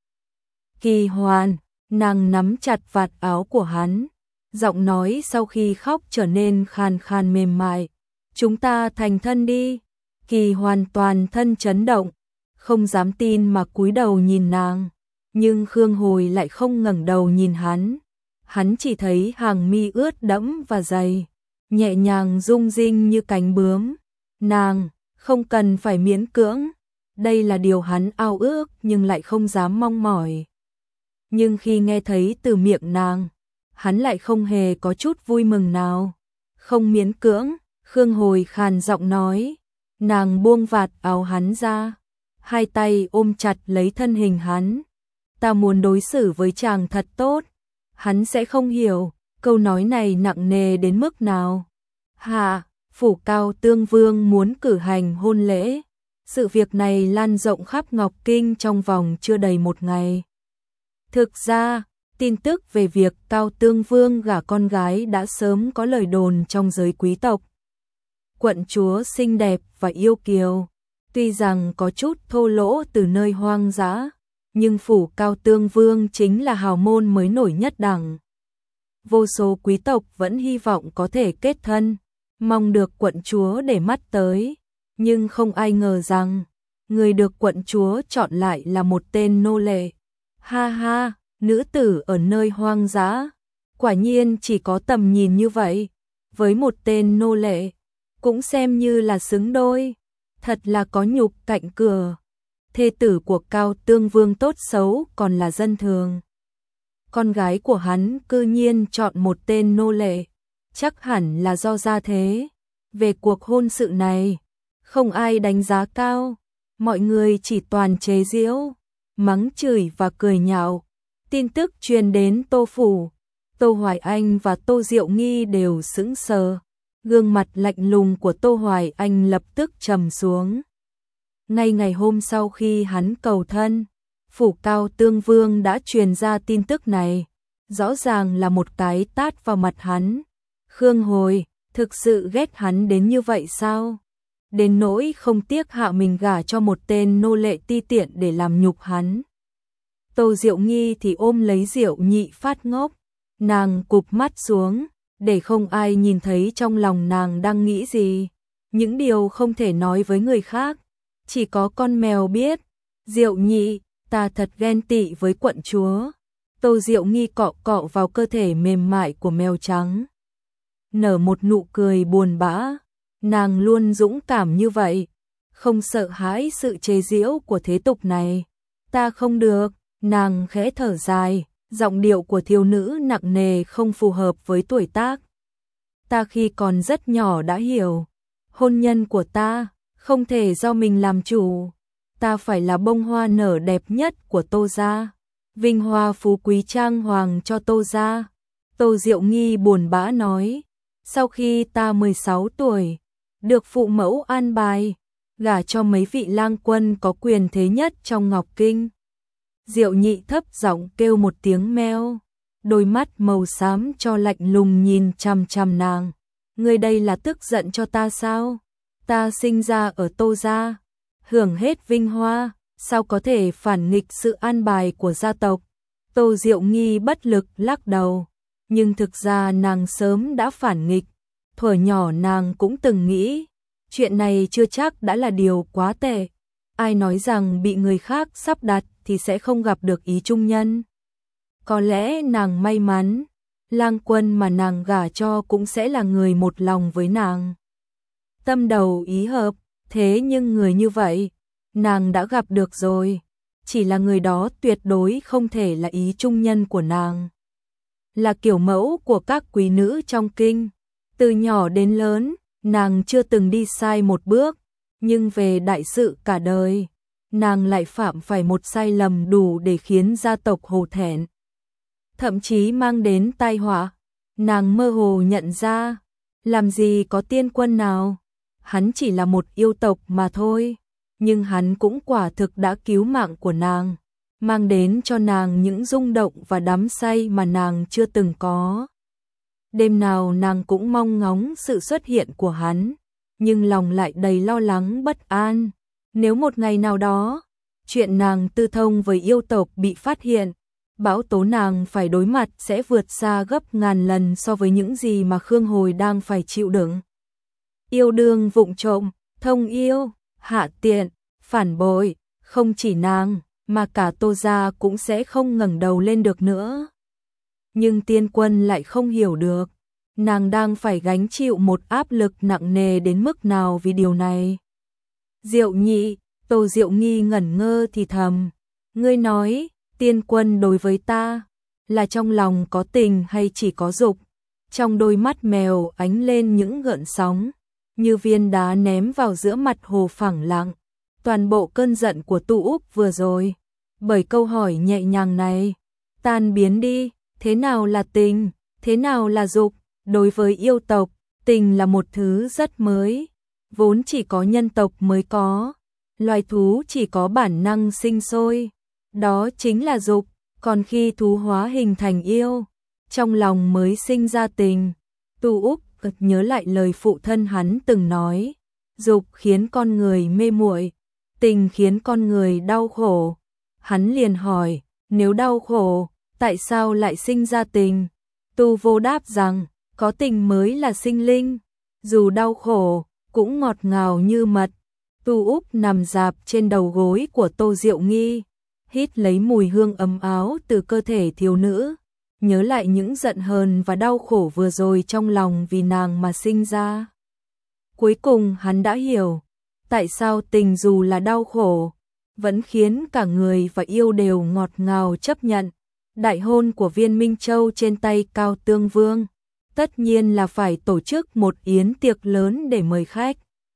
Kỳ Hoàn, nàng nắm chặt vạt áo của hắn, giọng nói sau khi khóc trở nên khàn khàn mềm mại. Chúng ta thành thân đi. Kỳ Hoàn toàn thân chấn động, không dám tin mà cúi đầu nhìn nàng, nhưng Khương Hồi lại không ngẩng đầu nhìn hắn. Hắn chỉ thấy hàng mi ướt đẫm và dày, nhẹ nhàng rung rinh như cánh bướm. Nàng, không cần phải miễn cưỡng, đây là điều hắn ao ước nhưng lại không dám mong mỏi. Nhưng khi nghe thấy từ miệng nàng, hắn lại không hề có chút vui mừng nào. Không miễn cưỡng, Khương Hồi khàn giọng nói. Nàng buông vạt áo hắn ra, hai tay ôm chặt lấy thân hình hắn. Ta muốn đối xử với chàng thật tốt. Hắn sẽ không hiểu câu nói này nặng nề đến mức nào. Hạ, phủ Cao Tương Vương muốn cử hành hôn lễ. Sự việc này lan rộng khắp Ngọc Kinh trong vòng chưa đầy một ngày. Thực ra, tin tức về việc Cao Tương Vương gả con gái đã sớm có lời đồn trong giới quý tộc. Quận chúa xinh đẹp và yêu kiều, tuy rằng có chút thô lỗ từ nơi hoang dã, nhưng phủ Cao Tương Vương chính là hào môn mới nổi nhất đẳng. Vô số quý tộc vẫn hy vọng có thể kết thân, mong được quận chúa để mắt tới, nhưng không ai ngờ rằng người được quận chúa chọn lại là một tên nô lệ. Ha ha, nữ tử ở nơi hoang dã, quả nhiên chỉ có tầm nhìn như vậy, với một tên nô lệ, cũng xem như là xứng đôi, thật là có nhục cạnh cửa. Thê tử của Cao Tương Vương tốt xấu còn là dân thường. Con gái của hắn cư nhiên chọn một tên nô lệ, chắc hẳn là do gia thế. Về cuộc hôn sự này, không ai đánh giá cao, mọi người chỉ toàn chế giễu, mắng chửi và cười nhạo. Tin tức truyền đến Tô phủ, Tô Hoài Anh và Tô Diệu Nghi đều sững sờ. Gương mặt lạnh lùng của Tô Hoài Anh lập tức trầm xuống. Ngay ngày hôm sau khi hắn cầu thân, phủ Cao Tương Vương đã truyền ra tin tức này, rõ ràng là một cái tát vào mặt hắn. Khương Hồi, thực sự ghét hắn đến như vậy sao? Đến nỗi không tiếc hạ mình gả cho một tên nô lệ ti tiện để làm nhục hắn. Tô Diệu Nghi thì ôm lấy Diệu Nhị phát ngốc, nàng cụp mắt xuống, để không ai nhìn thấy trong lòng nàng đang nghĩ gì. Những điều không thể nói với người khác, chỉ có con mèo biết. Diệu Nhị, ta thật ghen tị với quận chúa. Tô Diệu Nghi cọ cọ vào cơ thể mềm mại của mèo trắng, nở một nụ cười buồn bã. Nàng luôn dũng cảm như vậy, không sợ hãi sự chế giễu của thế tục này. Ta không được, nàng khẽ thở dài, giọng điệu của thiếu nữ nặng nề không phù hợp với tuổi tác. Ta khi còn rất nhỏ đã hiểu, hôn nhân của ta không thể do mình làm chủ, ta phải là bông hoa nở đẹp nhất của Tô gia, vinh hoa phú quý trang hoàng cho Tô gia. Tô Diệu Nghi buồn bã nói, sau khi ta mười sáu tuổi, được phụ mẫu an bài, gả cho mấy vị lang quân có quyền thế nhất trong Ngọc Kinh. Diệu Nhị thấp giọng kêu một tiếng meo, đôi mắt màu xám cho lạnh lùng nhìn chằm chằm nàng. Ngươi đây là tức giận cho ta sao? Ta sinh ra ở Tô gia, hưởng hết vinh hoa, sao có thể phản nghịch sự an bài của gia tộc? Tô Diệu Nghi bất lực lắc đầu, nhưng thực ra nàng sớm đã phản nghịch. Thuở nhỏ nàng cũng từng nghĩ, chuyện này chưa chắc đã là điều quá tệ. Ai nói rằng bị người khác sắp đặt thì sẽ không gặp được ý trung nhân. Có lẽ nàng may mắn, lang quân mà nàng gả cho cũng sẽ là người một lòng với nàng. Tâm đầu ý hợp, thế nhưng người như vậy, nàng đã gặp được rồi. Chỉ là người đó tuyệt đối không thể là ý trung nhân của nàng. Là kiểu mẫu của các quý nữ trong kinh. Từ nhỏ đến lớn, nàng chưa từng đi sai một bước, nhưng về đại sự cả đời, nàng lại phạm phải một sai lầm đủ để khiến gia tộc hổ thẹn. Thậm chí mang đến tai họa. Nàng mơ hồ nhận ra, làm gì có tiên quân nào, hắn chỉ là một yêu tộc mà thôi, nhưng hắn cũng quả thực đã cứu mạng của nàng, mang đến cho nàng những rung động và đắm say mà nàng chưa từng có. Đêm nào nàng cũng mong ngóng sự xuất hiện của hắn, nhưng lòng lại đầy lo lắng bất an. Nếu một ngày nào đó, chuyện nàng tư thông với yêu tộc bị phát hiện, bão tố nàng phải đối mặt sẽ vượt xa gấp ngàn lần so với những gì mà Khương Hồi đang phải chịu đựng. Yêu đương vụng trộm, thông yêu, hạ tiện, phản bội, không chỉ nàng, mà cả Tô gia cũng sẽ không ngẩng đầu lên được nữa. Nhưng tiên quân lại không hiểu được, nàng đang phải gánh chịu một áp lực nặng nề đến mức nào vì điều này. Diệu Nhị, Tô Diệu Nghi ngẩn ngơ thì thầm, ngươi nói, tiên quân đối với ta, là trong lòng có tình hay chỉ có dục? Trong đôi mắt mèo ánh lên những gợn sóng, như viên đá ném vào giữa mặt hồ phẳng lặng. Toàn bộ cơn giận của Tu Úc vừa rồi, bởi câu hỏi nhẹ nhàng này, tan biến đi. Thế nào là tình, thế nào là dục? Đối với yêu tộc, tình là một thứ rất mới, vốn chỉ có nhân tộc mới có, loài thú chỉ có bản năng sinh sôi, đó chính là dục. Còn khi thú hóa hình thành yêu, trong lòng mới sinh ra tình. Tu Úc nhớ lại lời phụ thân hắn từng nói, dục khiến con người mê muội, tình khiến con người đau khổ. Hắn liền hỏi, nếu đau khổ, tại sao lại sinh ra tình? Tu Vô đáp rằng, có tình mới là sinh linh, dù đau khổ, cũng ngọt ngào như mật. Tu Úc nằm rạp trên đầu gối của Tô Diệu Nghi, hít lấy mùi hương ấm áo từ cơ thể thiếu nữ, nhớ lại những giận hờn và đau khổ vừa rồi trong lòng vì nàng mà sinh ra. Cuối cùng hắn đã hiểu, tại sao tình dù là đau khổ, vẫn khiến cả người và yêu đều ngọt ngào chấp nhận. Đại hôn của Viên Minh Châu trên tay Cao Tương Vương, tất nhiên là phải tổ chức một yến tiệc lớn để mời khách.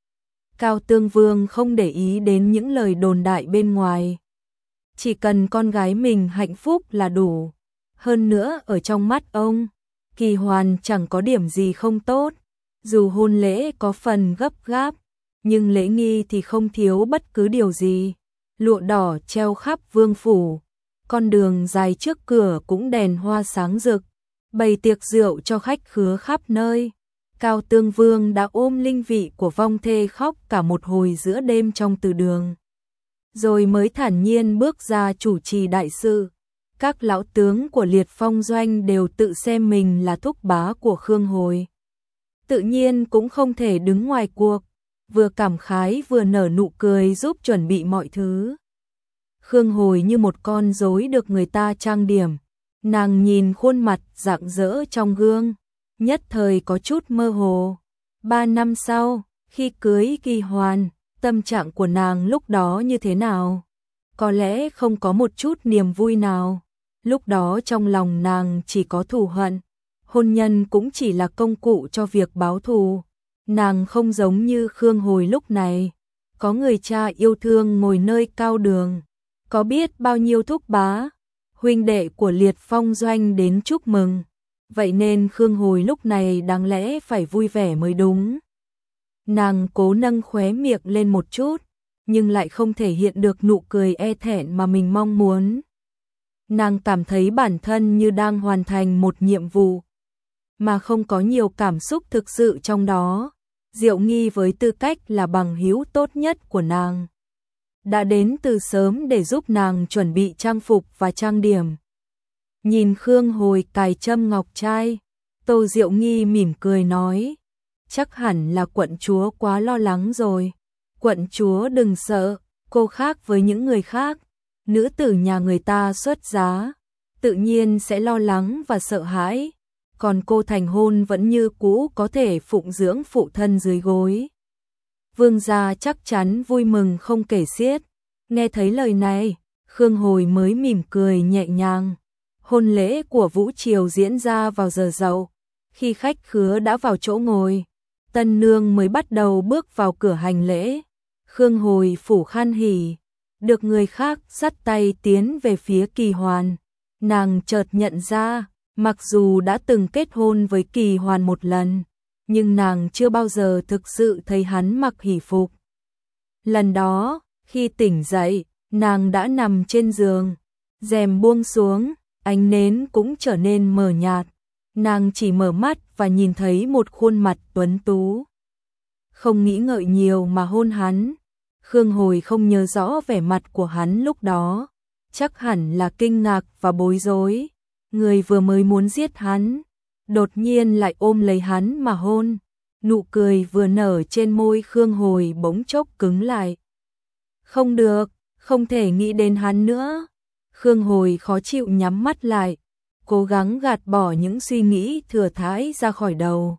Cao Tương Vương không để ý đến những lời đồn đại bên ngoài, chỉ cần con gái mình hạnh phúc là đủ. Hơn nữa ở trong mắt ông, Kỳ Hoàn chẳng có điểm gì không tốt, dù hôn lễ có phần gấp gáp, nhưng lễ nghi thì không thiếu bất cứ điều gì. Lụa đỏ treo khắp vương phủ, con đường dài trước cửa cũng đèn hoa sáng rực, bày tiệc rượu cho khách khứa khắp nơi. Cao Tương Vương đã ôm linh vị của vong thê khóc cả một hồi giữa đêm trong từ đường, rồi mới thản nhiên bước ra chủ trì đại sự. Các lão tướng của Liệt Phong doanh đều tự xem mình là thúc bá của Khương Hồi, tự nhiên cũng không thể đứng ngoài cuộc, vừa cảm khái vừa nở nụ cười giúp chuẩn bị mọi thứ. Khương Hồi như một con rối được người ta trang điểm, nàng nhìn khuôn mặt rạng rỡ trong gương, nhất thời có chút mơ hồ. Ba năm sau, khi cưới Kỳ Hoàn, tâm trạng của nàng lúc đó như thế nào. Có lẽ không có một chút niềm vui nào. Lúc đó trong lòng nàng chỉ có thù hận. Hôn nhân cũng chỉ là công cụ cho việc báo thù. Nàng không giống như Khương Hồi lúc này. Có người cha yêu thương ngồi nơi cao đường. Có biết bao nhiêu thúc bá, huynh đệ của Liệt Phong Doanh đến chúc mừng. Vậy nên Khương Hồi lúc này đáng lẽ phải vui vẻ mới đúng. Nàng cố nâng khóe miệng lên một chút, nhưng lại không thể hiện được nụ cười e thẹn mà mình mong muốn. Nàng cảm thấy bản thân như đang hoàn thành một nhiệm vụ, mà không có nhiều cảm xúc thực sự trong đó. Diệu Nghi với tư cách là bằng hữu tốt nhất của nàng, đã đến từ sớm để giúp nàng chuẩn bị trang phục và trang điểm. Nhìn Khương Hồi cài châm ngọc trai, Tô Diệu Nghi mỉm cười nói, chắc hẳn là quận chúa quá lo lắng rồi. Quận chúa đừng sợ, cô khác với những người khác, nữ tử nhà người ta xuất giá, tự nhiên sẽ lo lắng và sợ hãi. Còn cô thành hôn vẫn như cũ có thể phụng dưỡng phụ thân dưới gối. Vương gia chắc chắn vui mừng không kể xiết. Nghe thấy lời này, Khương Hồi mới mỉm cười nhẹ nhàng. Hôn lễ của Vũ Triều diễn ra vào giờ dậu. Khi khách khứa đã vào chỗ ngồi, tân nương mới bắt đầu bước vào cửa hành lễ. Khương Hồi phủ khan hỉ, được người khác dắt tay tiến về phía Kỳ Hoàn. Nàng chợt nhận ra, mặc dù đã từng kết hôn với Kỳ Hoàn một lần, nhưng nàng chưa bao giờ thực sự thấy hắn mặc hỷ phục. Lần đó, khi tỉnh dậy, nàng đã nằm trên giường, rèm buông xuống, ánh nến cũng trở nên mờ nhạt. Nàng chỉ mở mắt và nhìn thấy một khuôn mặt tuấn tú. Không nghĩ ngợi nhiều mà hôn hắn. Khương Hồi không nhớ rõ vẻ mặt của hắn lúc đó, chắc hẳn là kinh ngạc và bối rối. Người vừa mới muốn giết hắn, đột nhiên lại ôm lấy hắn mà hôn. Nụ cười vừa nở trên môi Khương Hồi bỗng chốc cứng lại. Không được, không thể nghĩ đến hắn nữa. Khương Hồi khó chịu nhắm mắt lại, cố gắng gạt bỏ những suy nghĩ thừa thãi ra khỏi đầu.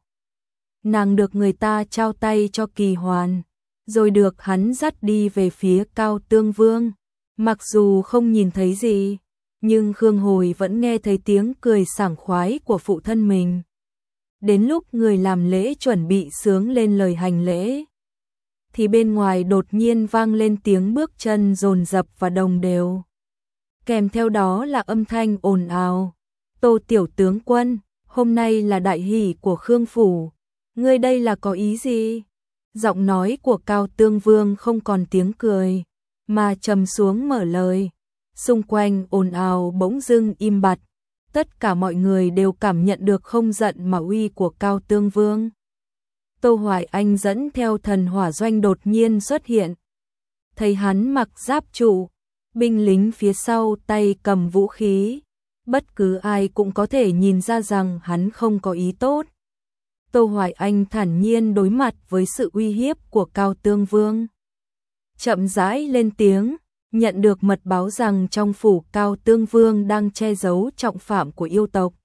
Nàng được người ta trao tay cho Kỳ Hoàn, rồi được hắn dắt đi về phía Cao Tương Vương. Mặc dù không nhìn thấy gì, nhưng Khương Hồi vẫn nghe thấy tiếng cười sảng khoái của phụ thân mình. Đến lúc người làm lễ chuẩn bị sướng lên lời hành lễ, thì bên ngoài đột nhiên vang lên tiếng bước chân dồn dập và đồng đều. Kèm theo đó là âm thanh ồn ào. Tô tiểu tướng quân, hôm nay là đại hỷ của Khương phủ, ngươi đây là có ý gì? Giọng nói của Cao Tương Vương không còn tiếng cười, mà trầm xuống mở lời. Xung quanh ồn ào bỗng dưng im bặt, tất cả mọi người đều cảm nhận được không giận mà uy của Cao Tương Vương. Tô Hoài Anh dẫn theo thần hỏa doanh đột nhiên xuất hiện. Thấy hắn mặc giáp trụ, binh lính phía sau tay cầm vũ khí, bất cứ ai cũng có thể nhìn ra rằng hắn không có ý tốt. Tô Hoài Anh thản nhiên đối mặt với sự uy hiếp của Cao Tương Vương. Chậm rãi lên tiếng, nhận được mật báo rằng trong phủ Cao Tương Vương đang che giấu trọng phạm của yêu tộc.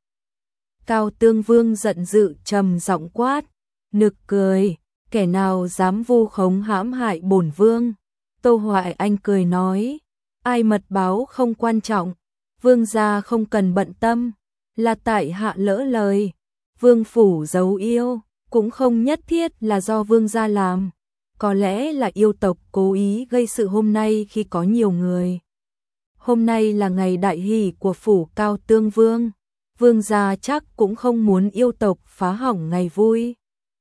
Cao Tương Vương giận dữ trầm giọng quát, nực cười, kẻ nào dám vu khống hãm hại bổn vương. Tô Hoài Anh cười nói, ai mật báo không quan trọng, vương gia không cần bận tâm, là tại hạ lỡ lời. Vương phủ giấu yêu, cũng không nhất thiết là do vương gia làm. Có lẽ là yêu tộc cố ý gây sự hôm nay khi có nhiều người. Hôm nay là ngày đại hỷ của phủ Cao Tương Vương, vương gia chắc cũng không muốn yêu tộc phá hỏng ngày vui.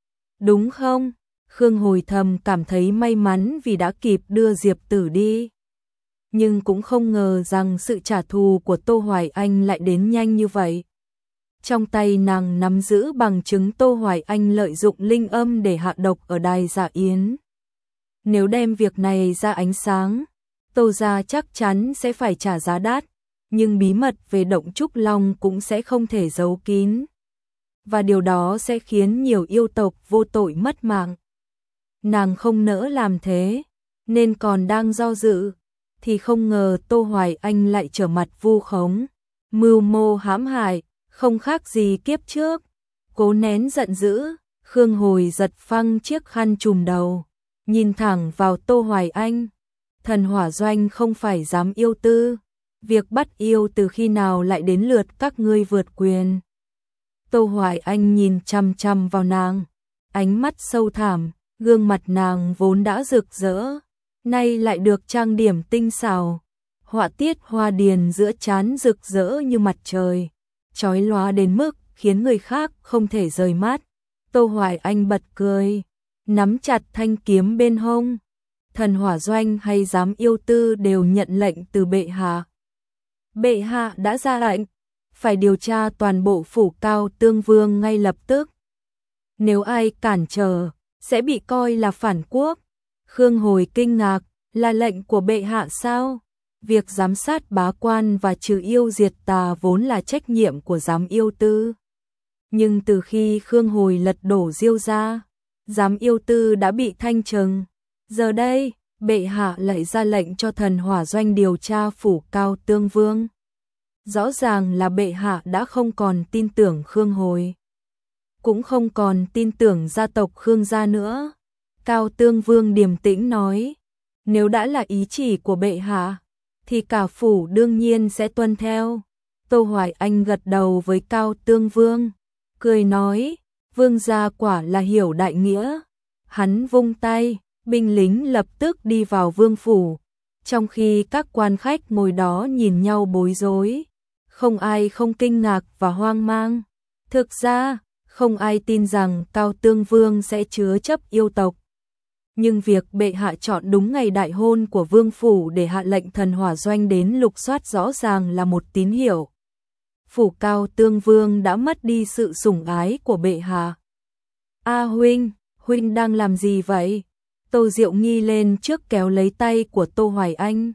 Đúng không? Khương Hồi thầm cảm thấy may mắn vì đã kịp đưa Diệp Tử đi. Nhưng cũng không ngờ rằng sự trả thù của Tô Hoài Anh lại đến nhanh như vậy. Trong tay nàng nắm giữ bằng chứng Tô Hoài Anh lợi dụng linh âm để hạ độc ở đài Dạ Yến. Nếu đem việc này ra ánh sáng, Tô gia chắc chắn sẽ phải trả giá đắt, nhưng bí mật về động Trúc Long cũng sẽ không thể giấu kín. Và điều đó sẽ khiến nhiều yêu tộc vô tội mất mạng. Nàng không nỡ làm thế, nên còn đang do dự, thì không ngờ Tô Hoài Anh lại trở mặt vu khống, mưu mô hãm hại, không khác gì kiếp trước. Cố nén giận dữ, Khương Hồi giật phăng chiếc khăn trùm đầu, nhìn thẳng vào Tô Hoài Anh. Thần Hỏa Doanh không phải dám yêu tư, việc bắt yêu từ khi nào lại đến lượt các ngươi vượt quyền. Tô Hoài Anh nhìn chăm chăm vào nàng, ánh mắt sâu thẳm, gương mặt nàng vốn đã rực rỡ, nay lại được trang điểm tinh xảo, họa tiết hoa điền giữa trán rực rỡ như mặt trời, chói lóa đến mức khiến người khác không thể rời mắt. Tô Hoài Anh bật cười, nắm chặt thanh kiếm bên hông. Thần Hỏa Doanh hay dám yêu tư đều nhận lệnh từ bệ hạ. Bệ hạ đã ra lệnh, phải điều tra toàn bộ phủ Cao Tương Vương ngay lập tức. Nếu ai cản trở, sẽ bị coi là phản quốc. Khương Hồi kinh ngạc, là lệnh của bệ hạ sao? Việc giám sát bá quan và trừ yêu diệt tà vốn là trách nhiệm của giám yêu tư. Nhưng từ khi Khương Hồi lật đổ Diêu gia, giám yêu tư đã bị thanh trừng. Giờ đây, bệ hạ lại ra lệnh cho Thần Hỏa Doanh điều tra phủ Cao Tương Vương. Rõ ràng là bệ hạ đã không còn tin tưởng Khương Hồi, cũng không còn tin tưởng gia tộc Khương gia nữa. Cao Tương Vương điềm tĩnh nói, nếu đã là ý chỉ của bệ hạ, thì cả phủ đương nhiên sẽ tuân theo. Tô Hoài Anh gật đầu với Cao Tương Vương, cười nói, vương gia quả là hiểu đại nghĩa. Hắn vung tay, binh lính lập tức đi vào vương phủ, trong khi các quan khách ngồi đó nhìn nhau bối rối. Không ai không kinh ngạc và hoang mang. Thực ra, không ai tin rằng Cao Tương Vương sẽ chứa chấp yêu tộc. Nhưng việc bệ hạ chọn đúng ngày đại hôn của vương phủ để hạ lệnh Thần Hỏa Doanh đến lục soát rõ ràng là một tín hiệu. Phủ Cao Tương Vương đã mất đi sự sủng ái của bệ hạ. A huynh, huynh đang làm gì vậy? Tô Diệu Nghi lên trước kéo lấy tay của Tô Hoài Anh.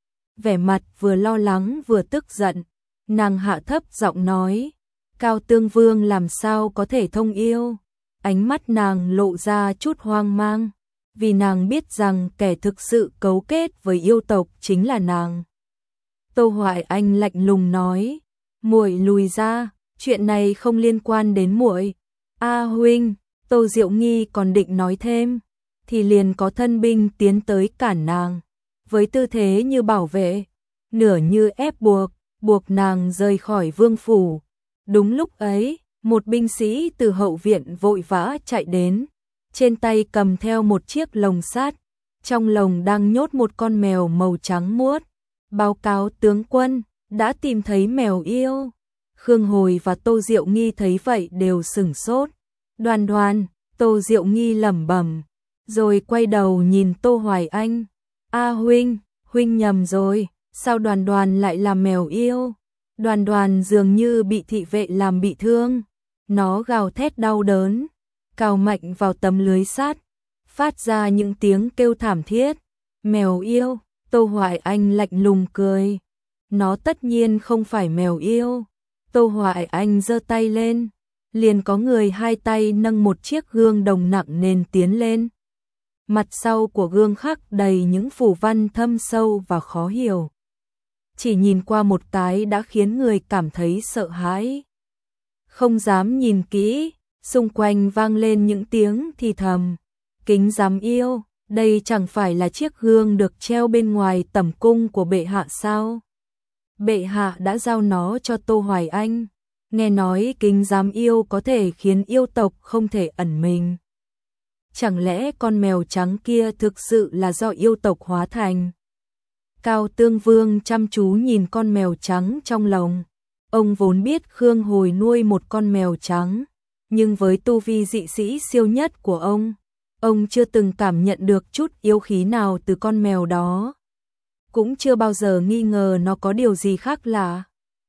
Vẻ mặt vừa lo lắng vừa tức giận, nàng hạ thấp giọng nói, Cao Tương Vương làm sao có thể thông yêu? Ánh mắt nàng lộ ra chút hoang mang, vì nàng biết rằng kẻ thực sự cấu kết với yêu tộc chính là nàng. Tô Hoài Anh lạnh lùng nói, muội lùi ra, chuyện này không liên quan đến muội. A huynh, Tô Diệu Nghi còn định nói thêm, thì liền có thân binh tiến tới cản nàng, với tư thế như bảo vệ, nửa như ép buộc, buộc nàng rời khỏi vương phủ. Đúng lúc ấy, một binh sĩ từ hậu viện vội vã chạy đến, trên tay cầm theo một chiếc lồng sắt, trong lồng đang nhốt một con mèo màu trắng muốt. Báo cáo tướng quân, đã tìm thấy mèo yêu. Khương Hồi và Tô Diệu Nghi thấy vậy đều sửng sốt. Đoan Đoan, Tô Diệu Nghi lẩm bẩm, rồi quay đầu nhìn Tô Hoài Anh. A huynh, huynh nhầm rồi, sao Đoan Đoan lại là mèo yêu? Đoan Đoan dường như bị thị vệ làm bị thương, nó gào thét đau đớn, cào mạnh vào tấm lưới sắt, phát ra những tiếng kêu thảm thiết. Mèo yêu? Tô Hoài Anh lạnh lùng cười, nó tất nhiên không phải mèo yêu. Tô Hoài Anh giơ tay lên, liền có người hai tay nâng một chiếc gương đồng nặng nề tiến lên. Mặt sau của gương khắc đầy những phù văn thâm sâu và khó hiểu. Chỉ nhìn qua một cái đã khiến người cảm thấy sợ hãi. Không dám nhìn kỹ, xung quanh vang lên những tiếng thì thầm. Kính giám yêu, đây chẳng phải là chiếc gương được treo bên ngoài tẩm cung của bệ hạ sao? Bệ hạ đã giao nó cho Tô Hoài Anh. Nghe nói kính giám yêu có thể khiến yêu tộc không thể ẩn mình. Chẳng lẽ con mèo trắng kia thực sự là do yêu tộc hóa thành? Cao Tương Vương chăm chú nhìn con mèo trắng trong lồng. Ông vốn biết Khương Hồi nuôi một con mèo trắng, nhưng với tu vi dị sĩ siêu nhất của ông, ông chưa từng cảm nhận được chút yêu khí nào từ con mèo đó. Cũng chưa bao giờ nghi ngờ nó có điều gì khác lạ.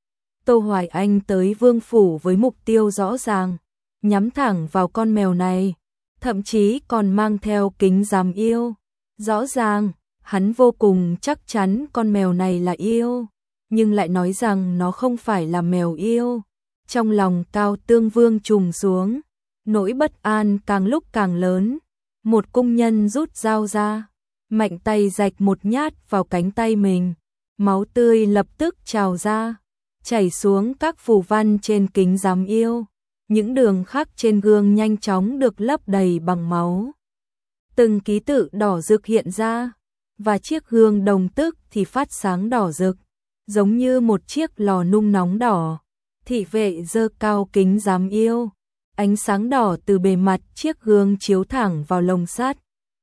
Tô Hoài Anh tới vương phủ với mục tiêu rõ ràng, nhắm thẳng vào con mèo này, thậm chí còn mang theo kính giám yêu. Rõ ràng, hắn vô cùng chắc chắn con mèo này là yêu, nhưng lại nói rằng nó không phải là mèo yêu. Trong lòng Cao Tương Vương trùng xuống, nỗi bất an càng lúc càng lớn. Một cung nhân rút dao ra, mạnh tay rạch một nhát vào cánh tay mình, máu tươi lập tức trào ra, chảy xuống các phù văn trên kính giám yêu. Những đường khắc trên gương nhanh chóng được lấp đầy bằng máu. từng ký tự đỏ rực hiện ra, và chiếc gương đồng tức thì phát sáng đỏ rực, giống như một chiếc lò nung nóng đỏ. Thị vệ giơ cao kính giám yêu, ánh sáng đỏ từ bề mặt chiếc gương chiếu thẳng vào lồng sắt,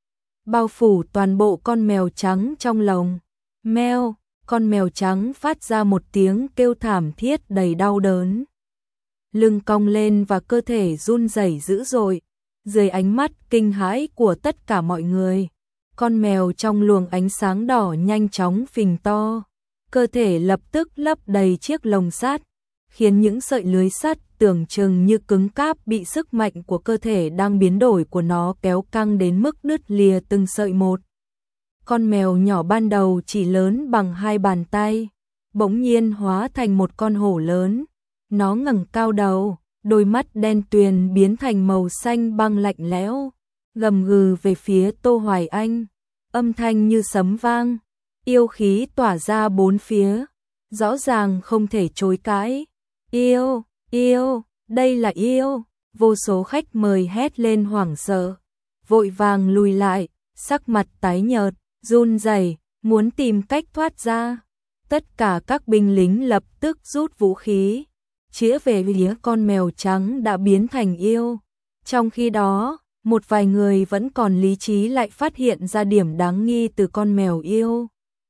bao phủ toàn bộ con mèo trắng trong lồng. Meo, con mèo trắng phát ra một tiếng kêu thảm thiết đầy đau đớn. Lưng cong lên và cơ thể run rẩy dữ dội, dưới ánh mắt kinh hãi của tất cả mọi người. Con mèo trong luồng ánh sáng đỏ nhanh chóng phình to, cơ thể lập tức lấp đầy chiếc lồng sắt, khiến những sợi lưới sắt tưởng chừng như cứng cáp bị sức mạnh của cơ thể đang biến đổi của nó kéo căng đến mức đứt lìa từng sợi một. Con mèo nhỏ ban đầu chỉ lớn bằng hai bàn tay, bỗng nhiên hóa thành một con hổ lớn. Nó ngẩng cao đầu, đôi mắt đen tuyền biến thành màu xanh băng lạnh lẽo, gầm gừ về phía Tô Hoài Anh, âm thanh như sấm vang, yêu khí tỏa ra bốn phía, rõ ràng không thể chối cãi. Yêu, yêu, đây là yêu. Vô số khách mời hét lên hoảng sợ, vội vàng lùi lại, sắc mặt tái nhợt, run rẩy, muốn tìm cách thoát ra. Tất cả các binh lính lập tức rút vũ khí, chĩa về phía con mèo trắng đã biến thành yêu. Trong khi đó, một vài người vẫn còn lý trí lại phát hiện ra điểm đáng nghi từ con mèo yêu.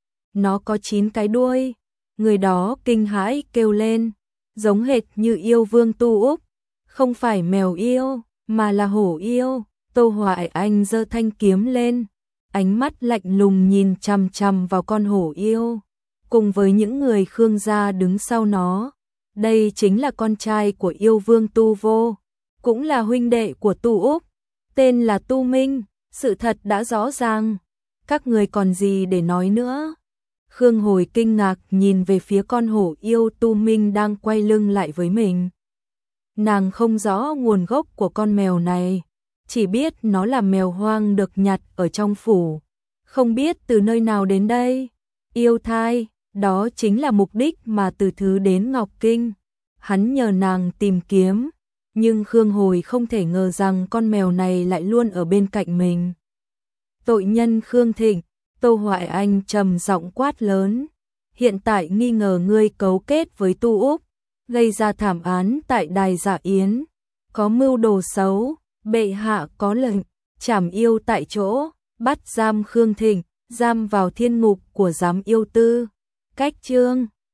Nó có chín cái đuôi. Người đó kinh hãi kêu lên, giống hệt như yêu vương Tu Úc, không phải mèo yêu, mà là hổ yêu. Tô Hoài Anh giơ thanh kiếm lên, ánh mắt lạnh lùng nhìn chằm chằm vào con hổ yêu, cùng với những người Khương gia đứng sau nó. Đây chính là con trai của yêu vương Tu Vô, cũng là huynh đệ của Tu Úc, tên là Tu Minh. Sự thật đã rõ ràng, các người còn gì để nói nữa? Khương Hồi kinh ngạc nhìn về phía con hổ yêu Tu Minh đang quay lưng lại với mình. Nàng không rõ nguồn gốc của con mèo này, chỉ biết nó là mèo hoang được nhặt ở trong phủ, không biết từ nơi nào đến đây. Yêu thai, đó chính là mục đích mà Từ Thứ đến Ngọc Kinh. Hắn nhờ nàng tìm kiếm, nhưng Khương Hồi không thể ngờ rằng con mèo này lại luôn ở bên cạnh mình. Tội nhân Khương Thịnh, Tô Hoài Anh trầm giọng quát lớn, hiện tại nghi ngờ ngươi cấu kết với Tu Úc, gây ra thảm án tại Đài Dạ Yến, có mưu đồ xấu. Bệ hạ có lệnh trảm yêu tại chỗ, bắt giam Khương Thịnh, giam vào thiên ngục của giám yêu tư. Cách chương